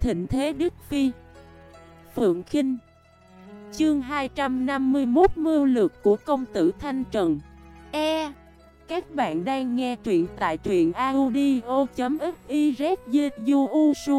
thịnh thế Đức Phi. Phượng Khinh. Chương 251 Mưu lược của công tử Thanh Trần. Các bạn đang nghe truyện tại truyện audio.xyzu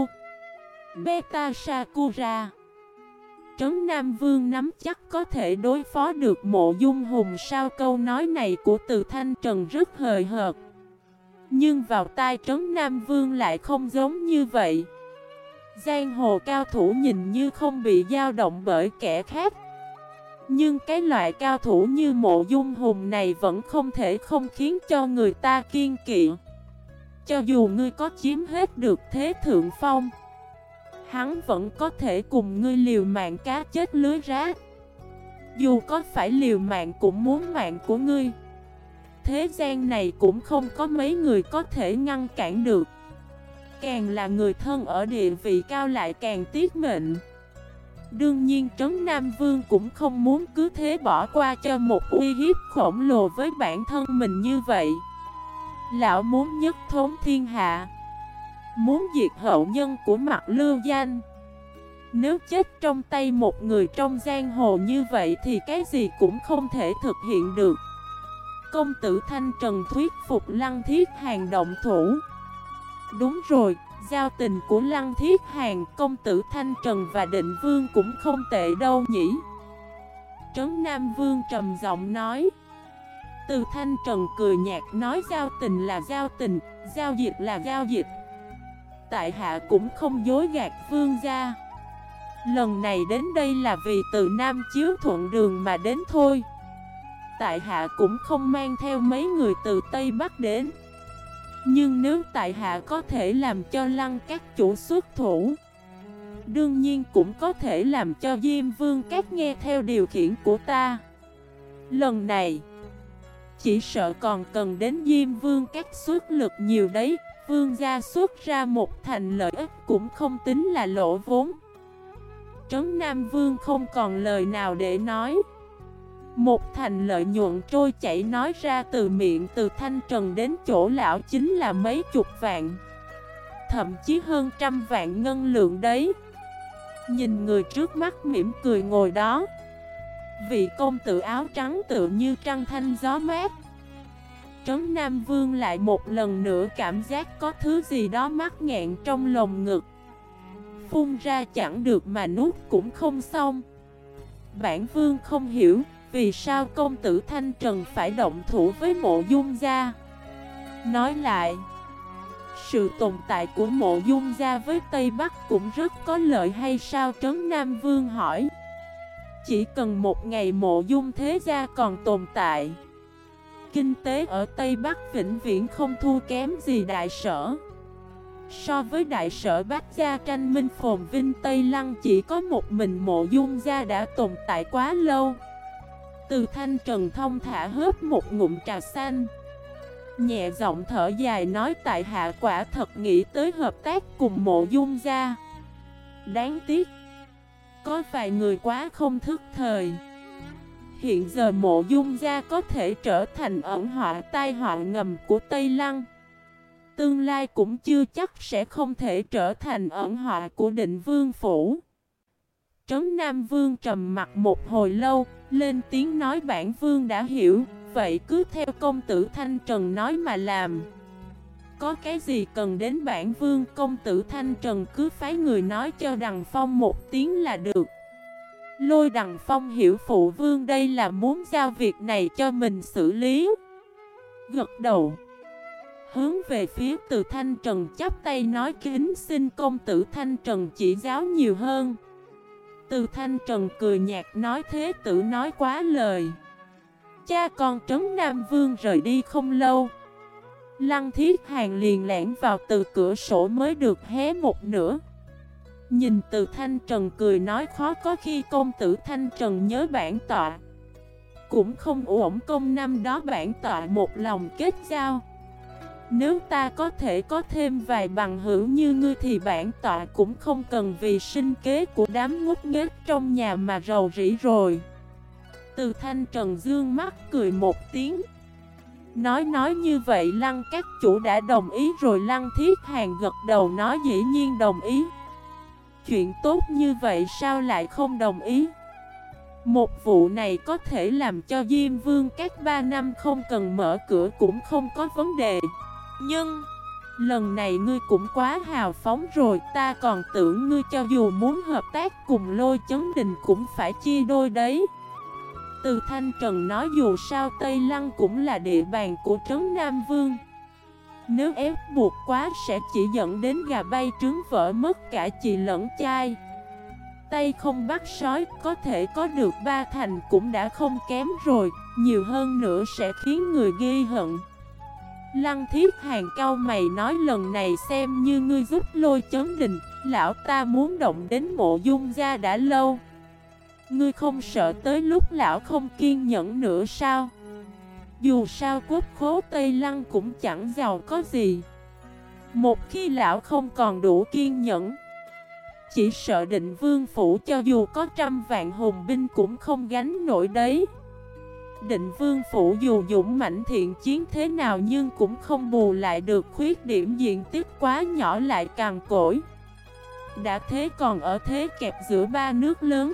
Beta Sakura. Trấn Nam Vương nắm chắc có thể đối phó được Mộ Dung Hùng sao? Câu nói này của Từ Thanh Trần rất hời hợt, nhưng vào tai Trấn Nam Vương lại không giống như vậy. Giang hồ cao thủ nhìn như không bị dao động bởi kẻ khác, nhưng cái loại cao thủ như Mộ Dung Hùng này vẫn không thể không khiến cho người ta kiêng kỵ. Cho dù ngươi có chiếm hết được thế thượng phong, hắn vẫn có thể cùng ngươi liều mạng cá chết lưới rách. Dù có phải liều mạng cũng muốn mạng của ngươi. Thế gian này cũng không có mấy người có thể ngăn cản được. Càng là người thân ở địa vị cao lại càng tiếc mệnh. Đương nhiên Trấn Nam Vương cũng không muốn cứ thế bỏ qua cho một uy hiếp khổng lồ với bản thân mình như vậy. Lão muốn nhất thống thiên hạ, muốn diệt hậu nhân của Mạc Lưu Danh. Nếu chết trong tay một người trong giang hồ như vậy thì cái gì cũng không thể thực hiện được. Công tử Thanh Trần thuyết phục Lăng Thiết Hàn động thủ. Đúng rồi, giao tình của Lăng Thiết Hàn, công tử Thanh Trần và Định Vương cũng không tệ đâu nhỉ? Trấn Nam Vương trầm giọng nói. Từ Thanh Trần cười nhạt nói giao tình là giao tình, giao dịch là giao dịch. Tại hạ cũng không dối gạt vương gia. Lần này đến đây là vì từ Nam Chiếu Thuận Đường mà đến thôi. Tại hạ cũng không mang theo mấy người từ Tây Bắc đến. Nhưng nếu tại hạ có thể làm cho Lăng các chủ xuất thủ, đương nhiên cũng có thể làm cho Diêm Vương các nghe theo điều khiển của ta. Lần này chỉ sợ còn cần đến Diêm Vương các xuất lực nhiều đấy. Vương gia xuất ra một thành lợi ích cũng không tính là lỗ vốn. Trấn Nam Vương không còn lời nào để nói. Một thành lợi nhuận trôi chảy nói ra từ miệng Từ Thanh Trần đến chỗ lão chính là mấy chục vạn, thậm chí hơn trăm vạn ngân lượng đấy. Nhìn người trước mắt mỉm cười ngồi đó, vị công tử áo trắng tựa như trăng thanh gió mát. Trấn Nam Vương lại một lần nữa cảm giác có thứ gì đó mắc nghẹn trong lồng ngực, phun ra chẳng được mà nuốt cũng không xong. Bản Vương không hiểu vì sao công tử Thanh Trần phải động thủ với Mộ Dung gia. Nói lại, sự tồn tại của Mộ Dung gia với Tây Bắc cũng rất có lợi hay sao? Trấn Nam Vương hỏi. Chỉ cần một ngày Mộ Dung thế gia còn tồn tại, kinh tế ở Tây Bắc vĩnh viễn không thua kém gì Đại Sở. So với Đại Sở Bách gia tranh minh phồn vinh, Tây Lăng chỉ có một mình Mộ Dung gia đã tồn tại quá lâu. Từ Thanh Trần thông thả hớp một ngụm trà xanh, nhẹ giọng thở dài nói tại hạ quả thật nghĩ tới hợp tác cùng Mộ Dung gia. Đáng tiếc, có vài người quá không thức thời. Hiện giờ Mộ Dung gia có thể trở thành ẩn họa tai họa ngầm của Tây Lăng, tương lai cũng chưa chắc sẽ không thể trở thành ẩn họa của Định Vương phủ. Trấn Nam Vương trầm mặt một hồi lâu, lên tiếng nói bản Vương đã hiểu, vậy cứ theo công tử Thanh Trần nói mà làm. Có cái gì cần đến bản Vương? Công tử Thanh Trần cứ phái người nói cho Đằng Phong một tiếng là được. Lôi Đằng Phong hiểu phụ vương đây là muốn giao việc này cho mình xử lý. Gật đầu, hướng về phía Từ Thanh Trần chắp tay nói kính xin công tử Thanh Trần chỉ giáo nhiều hơn. Từ Thanh Trần cười nhạt nói thế tử nói quá lời. Cha con Trấn Nam Vương rời đi không lâu, Lăng Thiết Hàn liền lẻn vào từ cửa sổ mới được hé một nửa. Nhìn Từ Thanh Trần cười nói khó có khi công tử Thanh Trần nhớ bản tọa, cũng không uổng công năm đó bản tọa một lòng kết giao. Nếu ta có thể có thêm vài bằng hữu như ngươi thì bản tọa cũng không cần vì sinh kế của đám ngốc nghếch trong nhà mà rầu rĩ rồi. Từ Thanh Trần dương mắt cười một tiếng, nói như vậy Lăng các chủ đã đồng ý rồi? Lăng Thiết Hàn gật đầu nói dĩ nhiên đồng ý. chuyện tốt như vậy sao lại không đồng ý? Một vụ này có thể làm cho Diêm Vương các 3 năm không cần mở cửa cũng không có vấn đề. Nhưng lần này ngươi cũng quá hào phóng rồi. Ta còn tưởng ngươi cho dù muốn hợp tác cùng Lôi Chấn Đình cũng phải chia đôi đấy. Từ Thanh Trần nói dù sao Tây Lăng cũng là địa bàn của Trấn Nam Vương. Nếu ép buộc quá sẽ chỉ dẫn đến gà bay trứng vỡ mất cả chị lẫn trai. Tay không bắt sói, có thể có được 3 thành cũng đã không kém rồi. Nhiều hơn nữa sẽ khiến người ghi hận. Lăng Thiết Hàng cau mày nói lần này xem như ngươi giúp Lôi Chấn Đình. Lão ta muốn động đến Mộ Dung gia đã lâu. Ngươi không sợ tới lúc lão không kiên nhẫn nữa sao? Dù sao quốc khố Tây Lăng cũng chẳng giàu có gì. Một khi lão không còn đủ kiên nhẫn, chỉ sợ Định Vương phủ cho dù có 100 vạn hùng binh cũng không gánh nổi đấy. Định Vương phủ dù dũng mãnh thiện chiến thế nào nhưng cũng không bù lại được khuyết điểm diện tích quá nhỏ lại cằn cỗi. Đã thế còn ở thế kẹp giữa 3 nước lớn.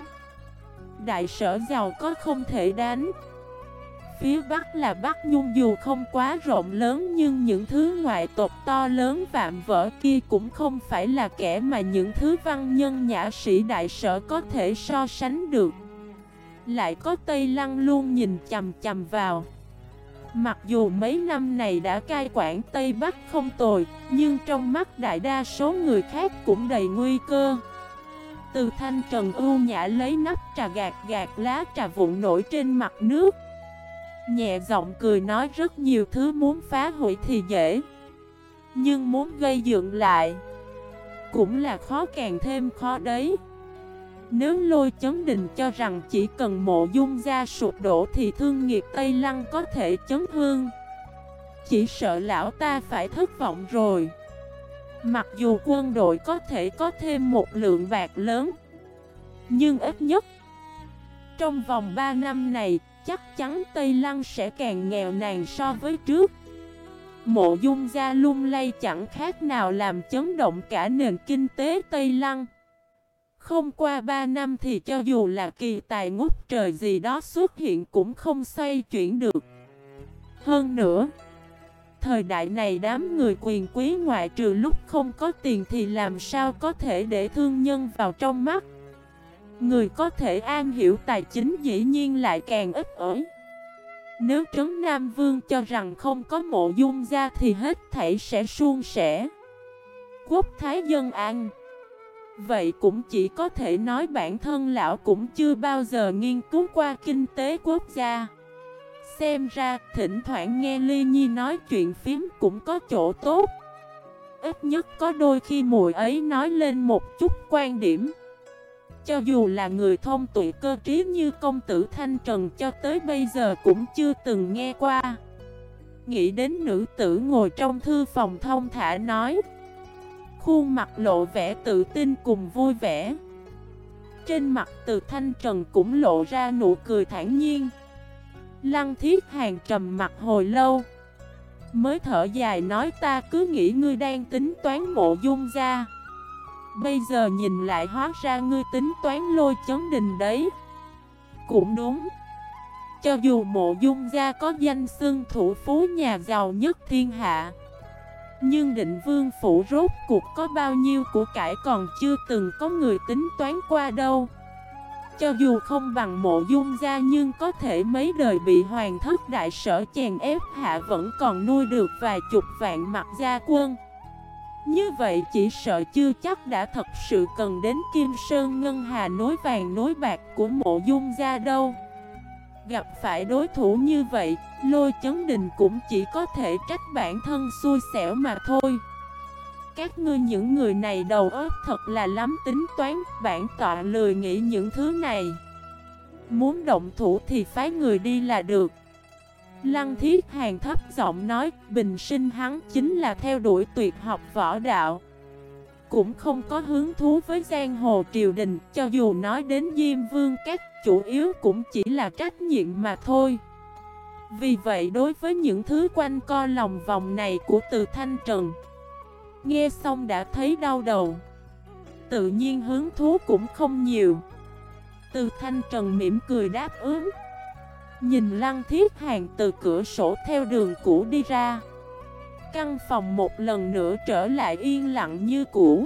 Đại sở giàu có không thể đánh. Phía Bắc là Bắc Nhung dù không quá rộng lớn nhưng những thứ ngoại tộc to lớn vạm vỡ kia cũng không phải là kẻ mà những thứ văn nhân nhã sĩ đại sở có thể so sánh được. Lại có Tây Lăng luôn nhìn chằm chằm vào. Mặc dù mấy năm này đã cai quản Tây Bắc không tồi, nhưng trong mắt đại đa số người khác cũng đầy nguy cơ. Từ Thanh Trần ưu nhã lấy nắp trà gạt gạt lá trà vụn nổi trên mặt nước. Nhẹ giọng cười nói rất nhiều thứ muốn phá hủy thì dễ, nhưng muốn gây dựng lại cũng là khó càng thêm khó đấy. Nếu Lôi Chấn Đình cho rằng chỉ cần Mộ Dung gia sụp đổ thì thương nghiệp Tây Lăng có thể chấn hương, chỉ sợ lão ta phải thất vọng rồi. Mặc dù quân đội có thể có thêm một lượng bạc lớn, nhưng ít nhất trong vòng 3 năm này chắc chắn Tây Lăng sẽ càng nghèo nàn so với trước. Mộ Dung gia lung lay chẳng khác nào làm chấn động cả nền kinh tế Tây Lăng. Không qua 3 năm thì cho dù là kỳ tài ngút trời gì đó xuất hiện cũng không xoay chuyển được. Hơn nữa, thời đại này đám người quyền quý ngoại trừ lúc không có tiền thì làm sao có thể để thương nhân vào trong mắt. Người có thể am hiểu tài chính dĩ nhiên lại càng ít ỏi. Nếu Trấn Nam Vương cho rằng không có Mộ Dung gia thì hết thảy sẽ suôn sẻ, quốc thái dân an. Vậy cũng chỉ có thể nói bản thân lão cũng chưa bao giờ nghiên cứu qua kinh tế quốc gia. Xem ra thỉnh thoảng nghe Ly Nhi nói chuyện phím cũng có chỗ tốt. Ít nhất có đôi khi muội ấy nói lên một chút quan điểm, cho dù là người thông tuệ cơ trí như công tử Thanh Trần cho tới bây giờ cũng chưa từng nghe qua. Nghĩ đến nữ tử ngồi trong thư phòng thông thả nói, khuôn mặt lộ vẻ tự tin cùng vui vẻ. Trên mặt Từ Thanh Trần cũng lộ ra nụ cười thản nhiên. Lăng Thiết Hàng trầm mặt hồi lâu, mới thở dài nói ta cứ nghĩ ngươi đang tính toán Mộ Dung gia, bây giờ nhìn lại hóa ra ngươi tính toán Lôi Chấn Đình đấy. Cũng đúng. Cho dù Mộ Dung gia có danh xưng thủ phú nhà giàu nhất thiên hạ, nhưng Định Vương phủ rốt cuộc có bao nhiêu của cải còn chưa từng có người tính toán qua đâu. Cho dù không bằng Mộ Dung gia nhưng có thể mấy đời bị hoàng thất đại sở chèn ép hạ vẫn còn nuôi được vài chục vạn mặt gia quân. Như vậy chỉ sợ chưa chắc đã thật sự cần đến Kim Sơn Ngân Hà nối vàng nối bạc của Mộ Dung gia đâu. Gặp phải đối thủ như vậy, Lôi Chấn Đình cũng chỉ có thể trách bản thân xui xẻo mà thôi. Các ngươi những người này đầu óc thật là lắm tính toán, bản tọa lười nghĩ những thứ này. Muốn động thủ thì phái người đi là được. Lăng Thiết Hàng thấp giọng nói, bình sinh hắn chính là theo đuổi tuyệt học võ đạo, cũng không có hứng thú với giang hồ triều đình. Cho dù nói đến Diêm Vương các, chủ yếu cũng chỉ là trách nhiệm mà thôi. Vì vậy đối với những thứ quanh co lòng vòng này của Từ Thanh Trần, nghe xong đã thấy đau đầu. tự nhiên hứng thú cũng không nhiều. Từ Thanh Trần mỉm cười đáp ứng. Nhìn Lăng Thiết Hàn từ cửa sổ theo đường cũ đi ra. Căn phòng một lần nữa trở lại yên lặng như cũ.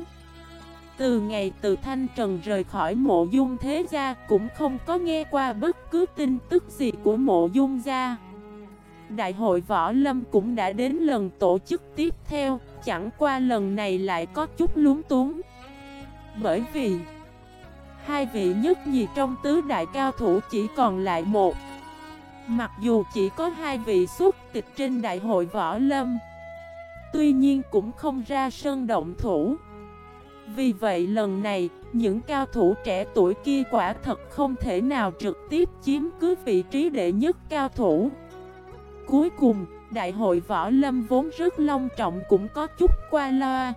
Từ ngày Từ Thanh Trần rời khỏi Mộ Dung thế gia, cũng không có nghe qua bất cứ tin tức gì của Mộ Dung gia. Đại hội võ lâm cũng đã đến lần tổ chức tiếp theo, chẳng qua lần này lại có chút lúng túng. Bởi vì hai vị nhất nhì trong tứ đại cao thủ chỉ còn lại một. Mặc dù chỉ có hai vị xuất tịch trên đại hội võ lâm, tuy nhiên cũng không ra sân động thủ. Vì vậy lần này, những cao thủ trẻ tuổi kia quả thật không thể nào trực tiếp chiếm cứ vị trí đệ nhất cao thủ. Cuối cùng, đại hội võ lâm vốn rất long trọng cũng có chút qua loa.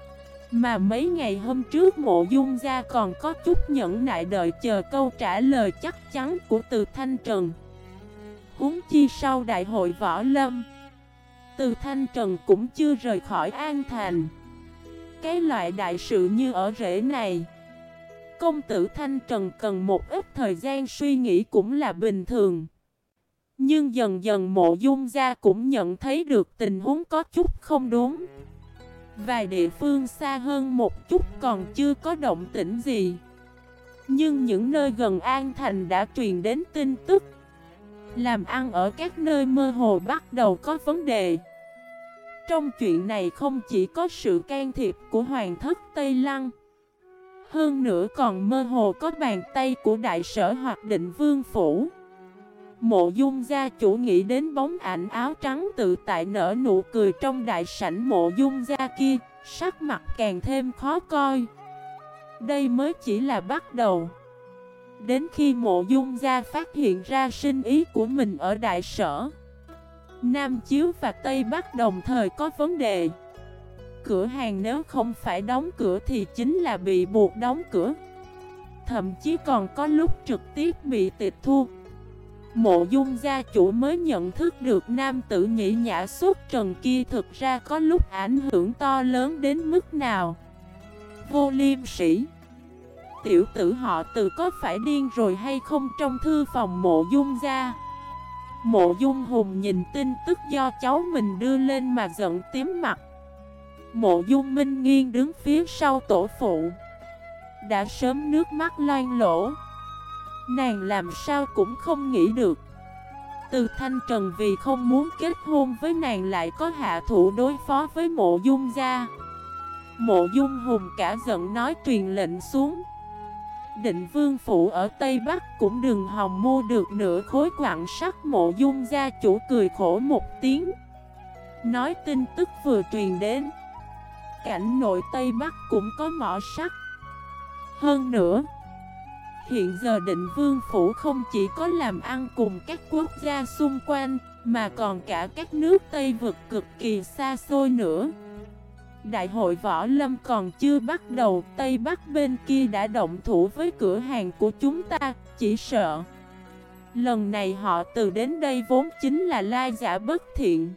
Mà mấy ngày hôm trước Mộ Dung gia còn có chút nhẫn nại đợi chờ câu trả lời chắc chắn của Từ Thanh Trần. Huống chi sau đại hội võ lâm, Từ Thanh Trần cũng chưa rời khỏi An Thành. Cái loại đại sự như ở rễ này, công tử Thanh Trần cần một ít thời gian suy nghĩ cũng là bình thường. Nhưng dần dần Mộ Dung gia cũng nhận thấy được tình huống có chút không đúng. Vài địa phương xa hơn một chút còn chưa có động tĩnh gì, nhưng những nơi gần An Thành đã truyền đến tin tức. Làm ăn ở các nơi mơ hồ bắt đầu có vấn đề. Trong chuyện này không chỉ có sự can thiệp của Hoàng thất Tây Lăng, hơn nữa còn mơ hồ có bàn tay của đại sở hoặc Định Vương phủ. Mộ Dung gia chủ nghĩ đến bóng ảnh áo trắng tự tại nở nụ cười trong đại sảnh Mộ Dung gia kia, sắc mặt càng thêm khó coi. Đây mới chỉ là bắt đầu. Đến khi Mộ Dung gia phát hiện ra sinh ý của mình ở đại sở, Nam Chiếu và Tây Bắc đồng thời có vấn đề. Cửa hàng nếu không phải đóng cửa thì chính là bị buộc đóng cửa. Thậm chí còn có lúc trực tiếp bị tịch thu. Mộ Dung gia chủ mới nhận thức được nam tử nhĩ nhã xuất trần kia thực ra có lúc ảnh hưởng to lớn đến mức nào. Vô Liêm Sĩ, tiểu tử họ Từ có phải điên rồi hay không? Trong thư phòng Mộ Dung gia, Mộ Dung Hùng nhìn tin tức do cháu mình đưa lên mà giận tím mặt. Mộ Dung Minh Nghiên đứng phía sau tổ phụ, đã sớm nước mắt loang lỗ. Nàng làm sao cũng không nghĩ được, Từ Thanh Trần vì không muốn kết hôn với nàng lại có hạ thủ đối phó với Mộ Dung gia. Mộ Dung Hùng cả giận nói truyền lệnh xuống. Định Vương phủ ở Tây Bắc cũng đừng hòng mua được nửa khối quặng sắt. Mộ Dung gia chủ cười khổ một tiếng, nói tin tức vừa truyền đến, cảnh nội Tây Bắc cũng có mỏ sắt. Hơn nữa, hiện giờ Định Vương phủ không chỉ có làm ăn cùng các quốc gia xung quanh, mà còn cả các nước Tây vực cực kỳ xa xôi nữa. Đại hội võ lâm còn chưa bắt đầu, Tây Bắc bên kia đã động thủ với cửa hàng của chúng ta, chỉ sợ lần này họ Từ đến đây vốn chính là lai giả bất thiện.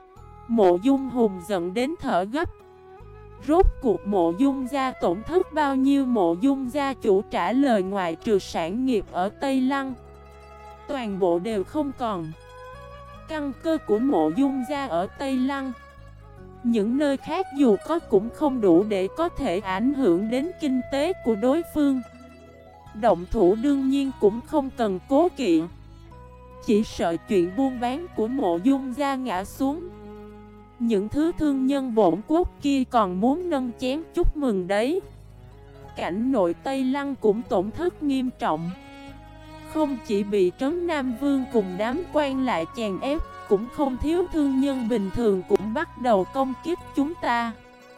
Mộ Dung Hùng giận đến thở gấp. Rốt cuộc Mộ Dung gia tổn thất bao nhiêu? Mộ Dung gia chủ trả lời ngoại trừ sản nghiệp ở Tây Lăng, toàn bộ đều không còn. Căn cơ của Mộ Dung gia ở Tây Lăng, những nơi khác dù có cũng không đủ để có thể ảnh hưởng đến kinh tế của đối phương. Động thủ đương nhiên cũng không cần cố kỵ, chỉ sợ chuyện buôn bán của Mộ Dung gia ngã xuống, những thứ thương nhân bổn quốc kia còn muốn nâng chén chúc mừng đấy. Cảnh nội Tây Lăng cũng tổn thất nghiêm trọng, không chỉ bị Trấn Nam Vương cùng đám quan lại chèn ép, cũng không thiếu thương nhân bình thường cũng bắt đầu công kích chúng ta.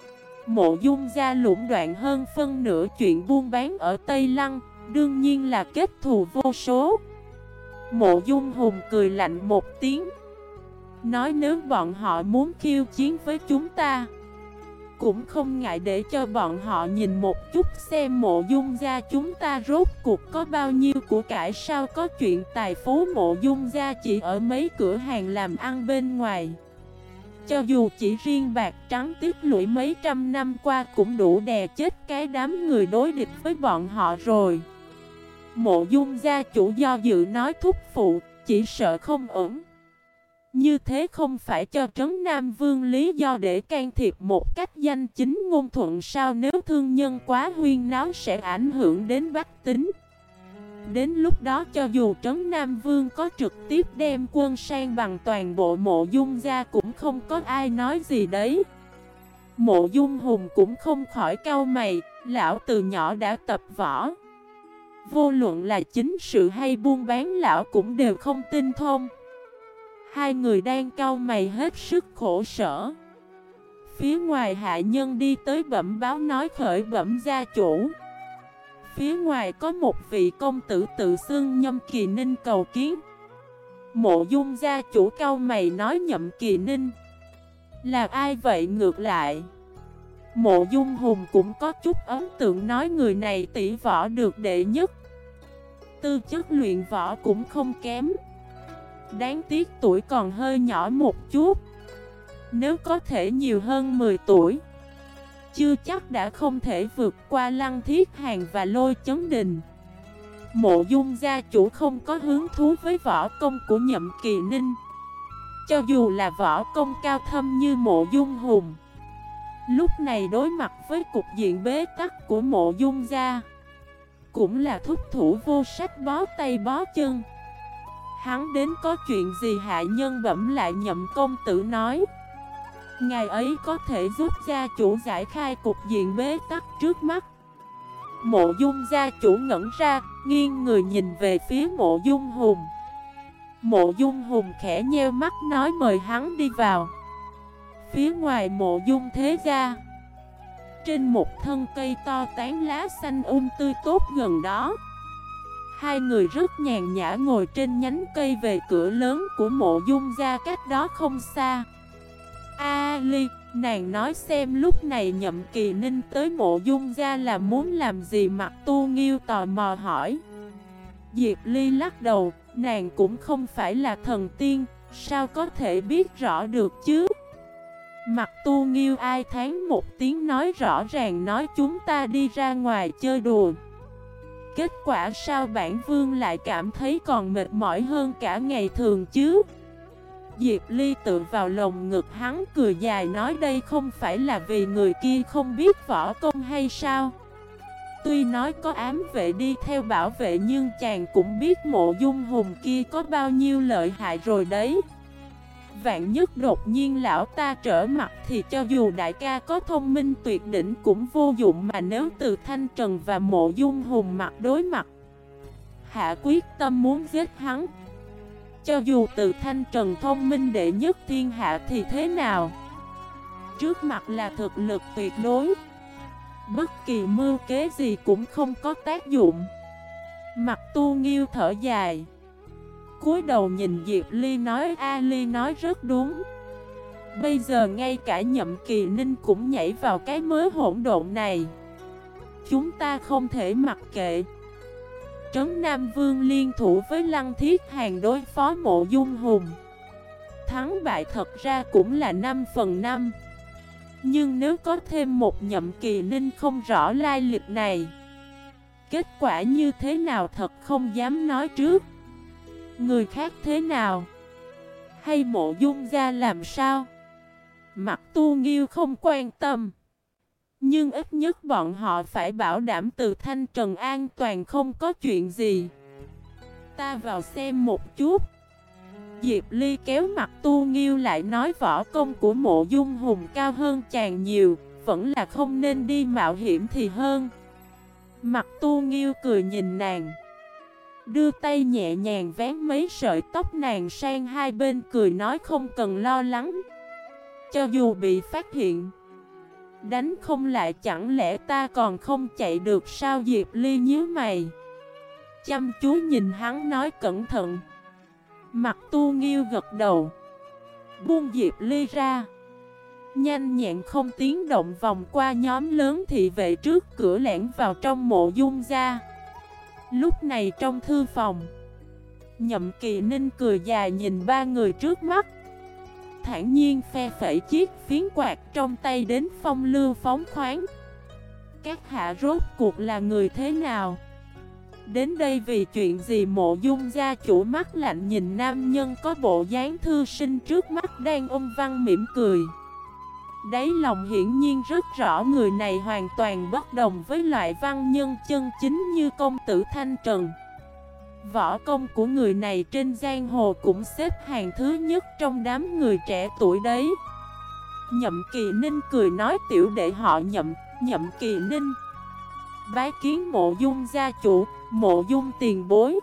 Mộ Dung gia lũng đoạn hơn phân nửa chuyện buôn bán ở Tây Lăng, đương nhiên là kết thù vô số. Mộ Dung Hùng cười lạnh một tiếng, nói nếu bọn họ muốn khiêu chiến với chúng ta, cũng không ngại để cho bọn họ nhìn một chút xem Mộ Dung gia chúng ta rốt cuộc có bao nhiêu của cải. Sao có chuyện tài phú Mộ Dung gia chỉ ở mấy cửa hàng làm ăn bên ngoài, Cho dù chỉ riêng bạc trắng tích lũy mấy trăm năm qua cũng đủ đè chết cái đám người đối địch với bọn họ rồi. Mộ Dung gia chủ do dự nói thúc phụ, chỉ sợ không ổn. Như thế không phải cho Trấn Nam Vương lý do để can thiệp một cách danh chính ngôn thuận sao? Nếu thương nhân quá huyên náo sẽ ảnh hưởng đến bách tính. Đến lúc đó cho dù Trấn Nam Vương có trực tiếp đem quân sang bằng toàn bộ Mộ Dung gia cũng không có ai nói gì đấy. Mộ Dung Hùng cũng không khỏi cau mày, lão từ nhỏ đã tập võ. Vô luận là chính sự hay buôn bán lão cũng đều không tinh thông. Hai người đang cau mày hết sức khổ sở. Phía ngoài hạ nhân đi tới bẩm báo nói khởi bẩm gia chủ. Phía ngoài có một vị công tử tự xưng Nhâm Kỳ Ninh cầu kiến. Mộ Dung gia chủ cau mày nói Nhậm Kỳ Ninh là ai vậy? Ngược lại Mộ Dung Hùng cũng có chút ấn tượng nói người này tỷ võ được đệ nhất, tư chất luyện võ cũng không kém. Đáng tiếc tuổi còn hơi nhỏ một chút. Nếu có thể nhiều hơn 10 tuổi chưa chắc đã không thể vượt qua Lăng Thiết Hàn và Lôi Chấn Đình. Mộ Dung gia chủ không có hứng thú với võ công của Nhậm Kỳ Ninh. Cho dù là võ công cao thâm như Mộ Dung Hùng, lúc này đối mặt với cục diện bế tắc của Mộ Dung gia cũng là thúc thủ vô sách bó tay bó chân. Hắn đến có chuyện gì? Hạ nhân bẩm lại Nhậm công tử nói ngài ấy có thể giúp gia chủ giải khai cục diện bế tắc trước mắt. Mộ Dung gia chủ ngẩn ra, nghiêng người nhìn về phía Mộ Dung Hùng. Mộ Dung Hùng khẽ nheo mắt nói mời hắn đi vào. Phía ngoài Mộ Dung thế gia, trên một thân cây to tán lá xanh tươi tốt gần đó, hai người rất nhàn nhã ngồi trên nhánh cây về cửa lớn của Mộ Dung gia cách đó không xa. A Ly, nàng nói xem lúc này Nhậm Kỳ Ninh tới Mộ Dung gia là muốn làm gì? Mặt Tu Nghiêu tò mò hỏi. Diệp Ly lắc đầu, nàng cũng không phải là thần tiên, sao có thể biết rõ được chứ? Mặt Tu Nghiêu ai thán một tiếng nói rõ ràng nói chúng ta đi ra ngoài chơi đùa. Kết quả sao bản vương lại cảm thấy còn mệt mỏi hơn cả ngày thường chứ? Diệp Ly tự vào lồng ngực hắn cười dài nói đây không phải là vì người kia không biết võ công hay sao? Tuy nói có ám vệ đi theo bảo vệ nhưng chàng cũng biết Mộ Dung Hùng kia có bao nhiêu lợi hại rồi đấy. Vạn nhất đột nhiên lão ta trở mặt thì cho dù đại ca có thông minh tuyệt đỉnh cũng vô dụng. Mà nếu Từ Thanh Trần và Mộ Dung Hùng mặt đối mặt, hạ quyết tâm muốn giết hắn, cho dù Từ Thanh Trần thông minh đệ nhất thiên hạ thì thế nào? Trước mặt là thực lực tuyệt đối, bất kỳ mưu kế gì cũng không có tác dụng. Mặt Tu Nghiêu thở dài, cúi đầu nhìn Diệp Ly nói A Ly nói rất đúng. Bây giờ ngay cả Nhậm Kỳ Ninh cũng nhảy vào cái mớ hỗn độn này. Chúng ta không thể mặc kệ. Trấn Nam Vương liên thủ với Lăng Thiết Hàn đối phó Mộ Dung Hùng, thắng bại thật ra cũng là 5/5. Nhưng nếu có thêm một Nhậm Kỳ Ninh không rõ lai lịch này, kết quả như thế nào thật không dám nói trước. Người khác thế nào, hay Mộ Dung gia làm sao, Mặt Tu Nghiêu không quan tâm. Nhưng ít nhất bọn họ phải bảo đảm Từ Thanh Trần an toàn không có chuyện gì. Ta vào xem một chút. Diệp Ly kéo Mặt Tu Nghiêu lại nói võ công của Mộ Dung Hùng cao hơn chàng nhiều, vẫn là không nên đi mạo hiểm thì hơn. Mặt Tu Nghiêu cười nhìn nàng, đưa tay nhẹ nhàng vén mấy sợi tóc nàng sang hai bên, cười nói không cần lo lắng. Cho dù bị phát hiện, đánh không lại chẳng lẽ ta còn không chạy được sao? Diệp Ly nhíu mày, chăm chú nhìn hắn nói cẩn thận. Mặt Tu Nghiêu gật đầu, buông Diệp Ly ra, nhanh nhẹn không tiếng động vòng qua nhóm lớn thị vệ trước cửa lẻn vào trong Mộ Dung gia. Lúc này trong thư phòng, Nhậm Kỳ Ninh cười dài nhìn ba người trước mắt, thản nhiên phe phẩy chiếc phiến quạt trong tay đến phong lưu phóng khoáng. Các hạ rốt cuộc là người thế nào? Đến đây vì chuyện gì? Mộ Dung gia chủ mắt lạnh nhìn nam nhân có bộ dáng thư sinh trước mắt đang ôm văn mỉm cười. Đáy lòng hiển nhiên rất rõ người này hoàn toàn bất đồng với loại văn nhân chân chính như công tử Thanh Trần. Võ công của người này trên giang hồ cũng xếp hàng thứ nhất trong đám người trẻ tuổi đấy. Nhậm Kỳ Ninh cười nói tiểu đệ họ Nhậm, Nhậm Kỳ Ninh. Bái kiến Mộ Dung gia chủ, Mộ Dung tiền bối.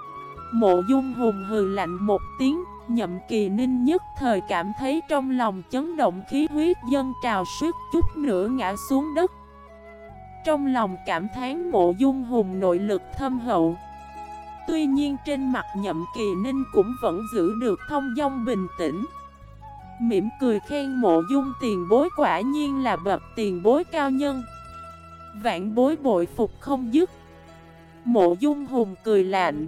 Mộ Dung hùng hừ lạnh một tiếng, Nhậm Kỳ Ninh nhất thời cảm thấy trong lòng chấn động, khí huyết dâng trào suýt chút nữa ngã xuống đất. Trong lòng cảm thán Mộ Dung hùng nội lực thâm hậu. Tuy nhiên trên mặt Nhậm Kỳ Ninh cũng vẫn giữ được thông dong bình tĩnh, mỉm cười khen Mộ Dung tiền bối quả nhiên là bậc tiền bối cao nhân, vạn bối bội phục không dứt. Mộ Dung hùng cười lạnh.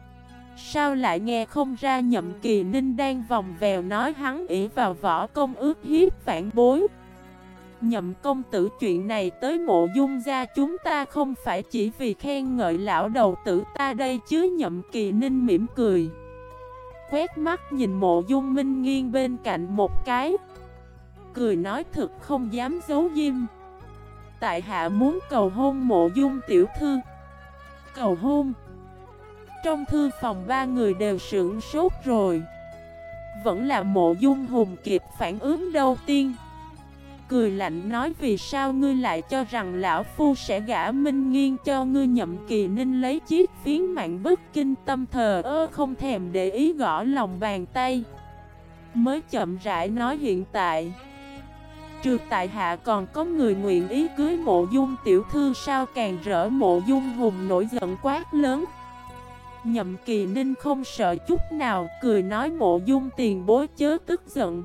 Sao lại nghe không ra? Nhậm Kỳ Ninh đang vòng vèo nói hắn ỷ vào võ công ước hiếp vạn bối. Nhậm công tử, chuyện này tới Mộ Dung gia chúng ta không phải chỉ vì khen ngợi lão đầu tử ta đây chứ. Nhậm Kỳ Ninh mỉm cười, quét mắt nhìn Mộ Dung Minh Nghiên bên cạnh một cái, cười nói thực không dám giấu diêm. Tại hạ muốn cầu hôn Mộ Dung tiểu thư. Cầu hôn? Trong thư phòng ba người đều sửng sốt rồi. Vẫn là Mộ Dung hùng kịp phản ứng đầu tiên, cười lạnh nói vì sao ngươi lại cho rằng lão phu sẽ gả Minh Nghiên cho ngươi? Nhậm Kỳ Ninh lấy chiếc phiến mạn bất kinh tâm thờ ơ không thèm để ý gõ lòng bàn tay, mới chậm rãi nói hiện tại trừ tại hạ còn có người nguyện ý cưới Mộ Dung tiểu thư sao? Càng rỡ. Mộ Dung hùng nổi giận quát lớn. Nhậm Kỳ Ninh không sợ chút nào, cười nói Mộ Dung tiền bối chớ tức giận.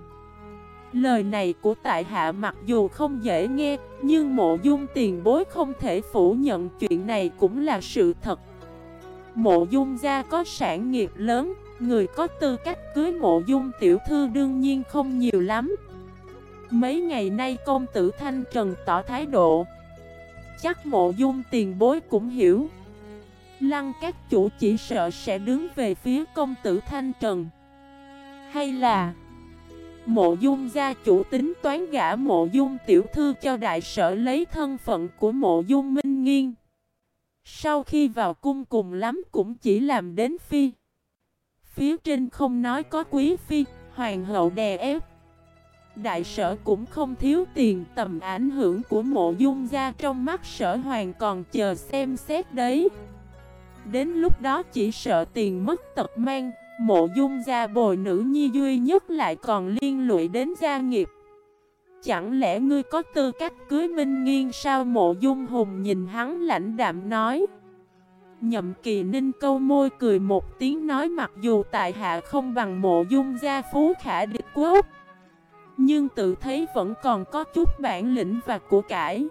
Lời này của tại hạ mặc dù không dễ nghe, nhưng Mộ Dung tiền bối không thể phủ nhận chuyện này cũng là sự thật. Mộ Dung gia có sản nghiệp lớn, người có tư cách cưới Mộ Dung tiểu thư đương nhiên không nhiều lắm. Mấy ngày nay công tử Thanh Trần tỏ thái độ, chắc Mộ Dung tiền bối cũng hiểu. Lăng các chủ chỉ sợ sẽ đứng về phía công tử Thanh Trần. Hay là Mộ Dung gia chủ tính toán gả Mộ Dung tiểu thư cho đại sở lấy thân phận của Mộ Dung Minh Nghiên. Sau khi vào cung cùng lắm cũng chỉ làm đến phi. Phía trên không nói có quý phi, hoàng hậu đè ép. Đại sở cũng không thiếu tiền, tầm ảnh hưởng của Mộ Dung gia trong mắt sở hoàng còn chờ xem xét đấy. Đến lúc đó chỉ sợ tiền mất tật mang, Mộ Dung gia bồi nữ nhi duy nhất lại còn liên lụy đến gia nghiệp. Chẳng lẽ ngươi có tư cách cưới Minh Nghiên sao? Mộ Dung hùng nhìn hắn lãnh đạm nói. Nhậm Kỳ Ninh câu môi cười một tiếng nói mặc dù tại hạ không bằng Mộ Dung gia phú khả địch quốc, nhưng tự thấy vẫn còn có chút bản lĩnh và của cải.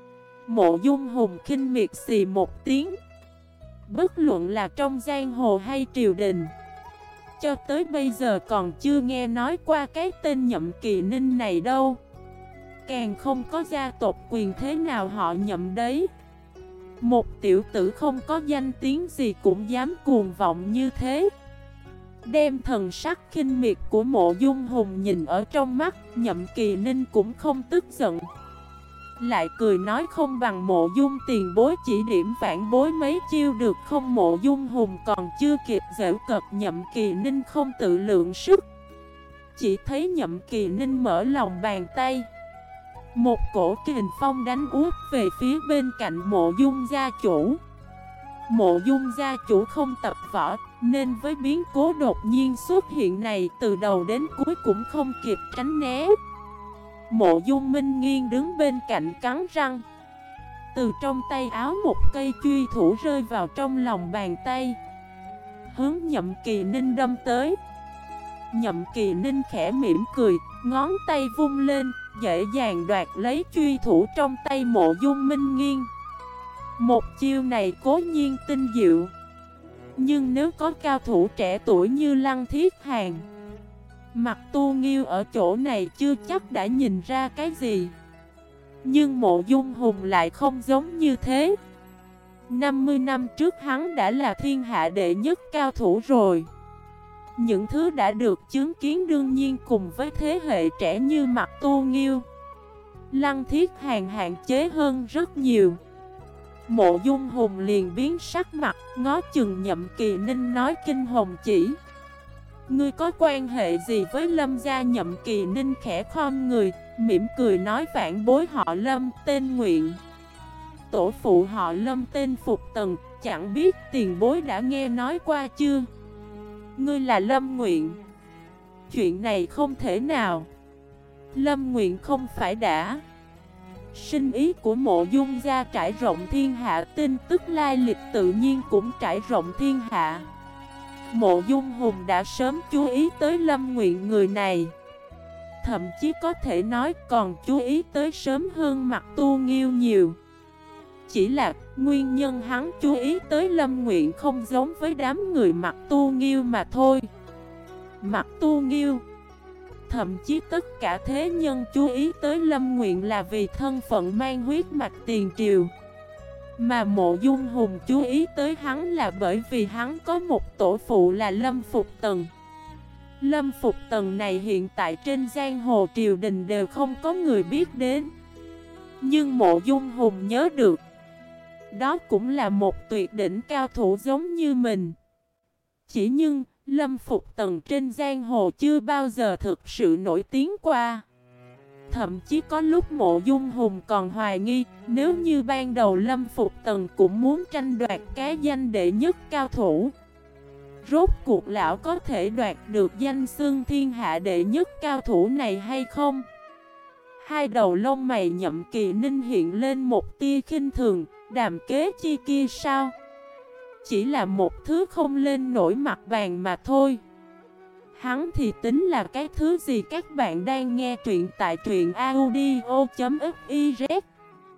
Mộ Dung hùng khinh miệt xì một tiếng. Bất luận là trong giang hồ hay triều đình, cho tới bây giờ còn chưa nghe nói qua cái tên Nhậm Kỳ Ninh này đâu. Càng không có gia tộc quyền thế nào họ Nhậm đấy. Một tiểu tử không có danh tiếng gì cũng dám cuồng vọng như thế. Đem thần sắc khinh miệt của Mộ Dung hùng nhìn ở trong mắt, Nhậm Kỳ Ninh cũng không tức giận, lại cười nói không bằng Mộ Dung tiền bối chỉ điểm vãn bối mấy chiêu được không? Mộ Dung hùng còn chưa kịp giễu cợt, Nhậm Kỳ Ninh không tự lượng sức. Chỉ thấy Nhậm Kỳ Ninh mở lòng bàn tay, một cổ kình phong đánh úp về phía bên cạnh Mộ Dung gia chủ. Mộ Dung gia chủ không tập võ, nên với biến cố đột nhiên xuất hiện này, từ đầu đến cuối cũng không kịp tránh né. Mộ Dung Minh Nghiên đứng bên cạnh cắn răng. Từ trong tay áo một cây truy thủ rơi vào trong lòng bàn tay, hướng Nhậm Kỳ Ninh đâm tới. Nhậm Kỳ Ninh khẽ mỉm cười, ngón tay vung lên, dễ dàng đoạt lấy truy thủ trong tay Mộ Dung Minh Nghiên. Một chiêu này cố nhiên tinh diệu, nhưng nếu có cao thủ trẻ tuổi như Lăng Thiết Hàn, Mặt Tu Nghiêu ở chỗ này chưa chắc đã nhìn ra cái gì. Nhưng Mộ Dung Hùng lại không giống như thế. 50 năm trước hắn đã là thiên hạ đệ nhất cao thủ rồi. Những thứ đã được chứng kiến đương nhiên cùng với thế hệ trẻ như Mặt Tu Nghiêu, Lăng Thiết Hàn hạn chế hơn rất nhiều. Mộ Dung Hùng liền biến sắc mặt, ngó chừng Nhậm Kỳ Ninh nói: Kinh Hồng Chỉ, ngươi có quan hệ gì với Lâm gia? Nhậm Kỳ Ninh khẽ khom người, mỉm cười nói: vạn bối họ Lâm, tên Nguyện. Tổ phụ họ Lâm tên Phục Tần, chẳng biết tiền bối đã nghe nói qua chưa? Ngươi là Lâm Nguyện? Chuyện này không thể nào. Lâm Nguyện không phải đã sinh ý của Mộ Dung gia trải rộng thiên hạ, tin tức lai lịch tự nhiên cũng trải rộng thiên hạ. Mộ Dung Hùng đã sớm chú ý tới Lâm Nguyện người này, thậm chí có thể nói còn chú ý tới sớm hơn Mặt Tu Nghiêu nhiều. Chỉ là nguyên nhân hắn chú ý tới Lâm Nguyện không giống với đám người Mặt Tu Nghiêu mà thôi. Mặt Tu Nghiêu, thậm chí tất cả thế nhân chú ý tới Lâm Nguyện là vì thân phận mang huyết mạch tiền triều. Mà Mộ Dung Hùng chú ý tới hắn là bởi vì hắn có một tổ phụ là Lâm Phục Tần. Lâm Phục Tần này hiện tại trên giang hồ triều đình đều không có người biết đến. Nhưng Mộ Dung Hùng nhớ được, đó cũng là một tuyệt đỉnh cao thủ giống như mình. Chỉ nhưng Lâm Phục Tần trên giang hồ chưa bao giờ thực sự nổi tiếng qua. Thậm chí có lúc Mộ Dung Hùng còn hoài nghi, nếu như ban đầu Lâm Phục Tần cũng muốn tranh đoạt cái danh đệ nhất cao thủ, rốt cuộc lão có thể đoạt được danh xưng thiên hạ đệ nhất cao thủ này hay không? Hai đầu lông mày Nhậm Kỳ Ninh hiện lên một tia khinh thường, đàm kế chi kia sao? Chỉ là một thứ không lên nổi mặt bàn mà thôi. Hắn thì tính là cái thứ gì? Các bạn đang nghe truyện tại truyện audio.fif